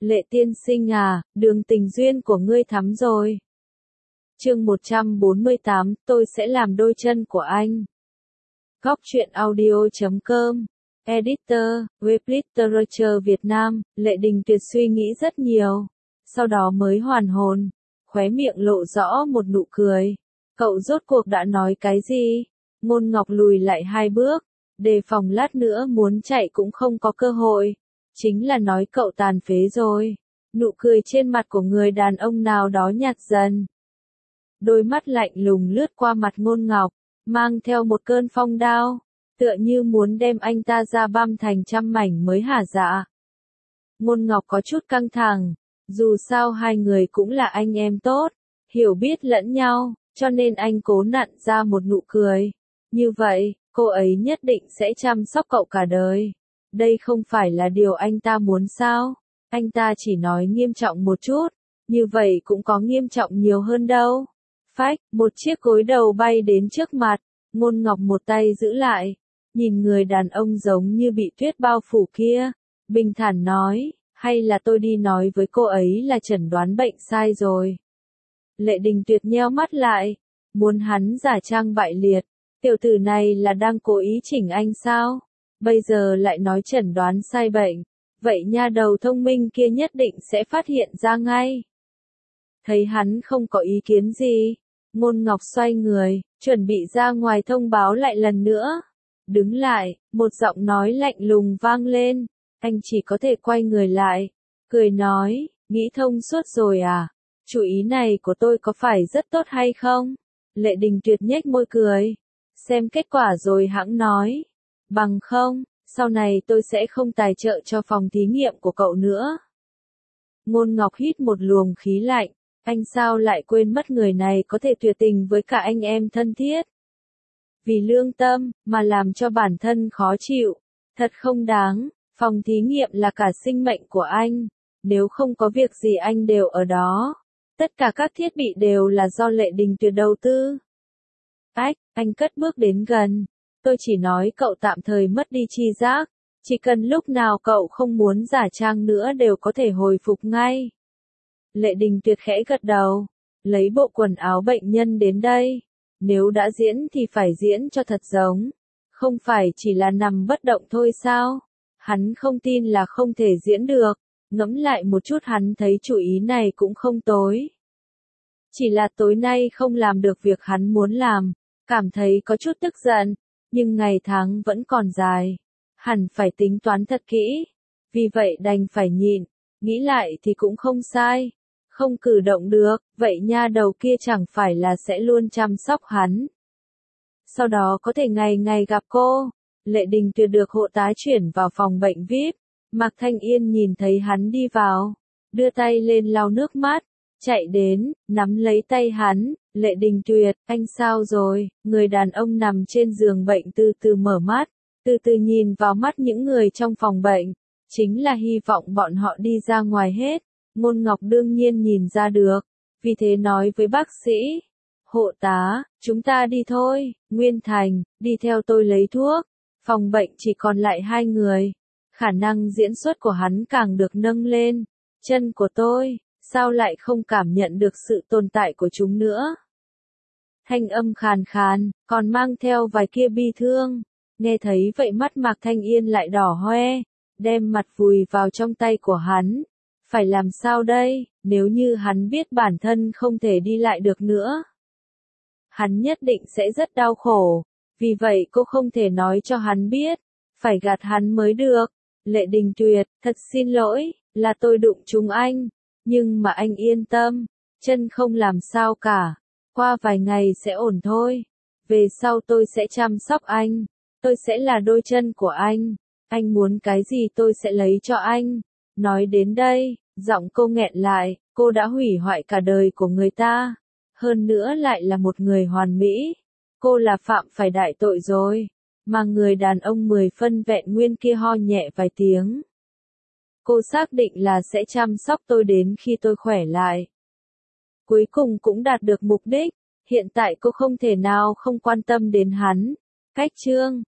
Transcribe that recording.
Lệ tiên sinh à, đường tình duyên của ngươi thắm rồi. Chương 148, tôi sẽ làm đôi chân của anh. Góc truyện audio.com. Editor, Web Literature Việt Nam. Lệ Đình Tuyệt suy nghĩ rất nhiều, sau đó mới hoàn hồn, khóe miệng lộ rõ một nụ cười. Cậu rốt cuộc đã nói cái gì? Ngôn Ngọc lùi lại 2 bước, đề phòng lát nữa muốn chạy cũng không có cơ hội. Chính là nói cậu tàn phế rồi. Nụ cười trên mặt của người đàn ông nào đó nhạt dần. Đôi mắt lạnh lùng lướt qua mặt Ngôn Ngọc, mang theo một cơn phong đao, tựa như muốn đem anh ta ra băm thành trăm mảnh mới hả dạ. Ngôn Ngọc có chút căng thẳng, dù sao hai người cũng là anh em tốt, hiểu biết lẫn nhau, cho nên anh cố nặn ra một nụ cười. Như vậy, cô ấy nhất định sẽ chăm sóc cậu cả đời. Đây không phải là điều anh ta muốn sao? Anh ta chỉ nói nghiêm trọng một chút, như vậy cũng có nghiêm trọng nhiều hơn đâu. Phách, một chiếc gối đầu bay đến trước mặt, Ngôn Ngọc một tay giữ lại, nhìn người đàn ông giống như bị tuyết bao phủ kia, bình thản nói, hay là tôi đi nói với cô ấy là chẩn đoán bệnh sai rồi. Lệ Đình Tuyệt nheo mắt lại, muốn hắn giả trang bại liệt, tiểu tử này là đang cố ý chỉnh anh sao? Bây giờ lại nói chẩn đoán sai bệnh, vậy nha đầu thông minh kia nhất định sẽ phát hiện ra ngay. Thấy hắn không có ý kiến gì, Ngôn Ngọc xoay người, chuẩn bị ra ngoài thông báo lại lần nữa. Đứng lại, một giọng nói lạnh lùng vang lên, anh chỉ có thể quay người lại, cười nói, nghĩ thông suốt rồi à? Chủ ý này của tôi có phải rất tốt hay không? Lệ Đình Tuyệt nhếch môi cười, xem kết quả rồi hẵng nói. Bằng không, sau này tôi sẽ không tài trợ cho phòng thí nghiệm của cậu nữa. Ngôn Ngọc hít một luồng khí lạnh, anh sao lại quên mất người này có thể tuyệt tình với cả anh em thân thiết. Vì lương tâm, mà làm cho bản thân khó chịu, thật không đáng, phòng thí nghiệm là cả sinh mệnh của anh, nếu không có việc gì anh đều ở đó. Tất cả các thiết bị đều là do Lệ Đình Tuyệt đầu tư. Ách, anh cất bước đến gần. Tôi chỉ nói cậu tạm thời mất đi tri giác, chỉ cần lúc nào cậu không muốn giả trang nữa đều có thể hồi phục ngay. Lệ Đình Tuyệt khẽ gật đầu, lấy bộ quần áo bệnh nhân đến đây. Nếu đã diễn thì phải diễn cho thật giống, không phải chỉ là nằm bất động thôi sao? Hắn không tin là không thể diễn được, ngẫm lại một chút hắn thấy chủ ý này cũng không tồi. Chỉ là tối nay không làm được việc hắn muốn làm, cảm thấy có chút tức giận, nhưng ngày tháng vẫn còn dài, hẳn phải tính toán thật kỹ, vì vậy đành phải nhịn, nghĩ lại thì cũng không sai. Không cử động được, vậy nha đầu kia chẳng phải là sẽ luôn chăm sóc hắn. Sau đó có thể ngày ngày gặp cô. Lệ Đình Tuyệt được hộ tá chuyển vào phòng bệnh VIP. Mạc Thanh Yên nhìn thấy hắn đi vào, đưa tay lên lau nước mắt, chạy đến, nắm lấy tay hắn. Lệ Đình Tuyệt, anh sao rồi? Người đàn ông nằm trên giường bệnh từ từ mở mắt, từ từ nhìn vào mắt những người trong phòng bệnh, chính là hy vọng bọn họ đi ra ngoài hết. Ngôn Ngọc đương nhiên nhìn ra được, vì thế nói với bác sĩ, hộ tá, chúng ta đi thôi. Nguyên Thành, đi theo tôi lấy thuốc. Phòng bệnh chỉ còn lại 2 người, khả năng diễn xuất của hắn càng được nâng lên. Chân của tôi, sao lại không cảm nhận được sự tồn tại của chúng nữa? Thanh âm khàn khàn, còn mang theo vài kia bi thương. Nghe thấy vậy mắt Mạc Thanh Yên lại đỏ hoe, đem mặt vùi vào trong tay của hắn. Phải làm sao đây, nếu như hắn biết bản thân không thể đi lại được nữa? Hắn nhất định sẽ rất đau khổ, vì vậy cô không thể nói cho hắn biết, phải gạt hắn mới được. Lệ Đình Tuyệt, thật xin lỗi, là tôi đụng trúng anh, nhưng mà anh yên tâm, chân không làm sao cả, qua vài ngày sẽ ổn thôi. Về sau tôi sẽ chăm sóc anh, tôi sẽ là đôi chân của anh muốn cái gì tôi sẽ lấy cho anh. Nói đến đây, giọng cô nghẹn lại, cô đã hủy hoại cả đời của người ta, hơn nữa lại là một người hoàn mỹ. Cô là phạm phải đại tội rồi. Mà người đàn ông 10 phân vẹn nguyên kia ho nhẹ vài tiếng. Cô xác định là sẽ chăm sóc tôi đến khi tôi khỏe lại. Cuối cùng cũng đạt được mục đích, hiện tại cô không thể nào không quan tâm đến hắn. Cách chương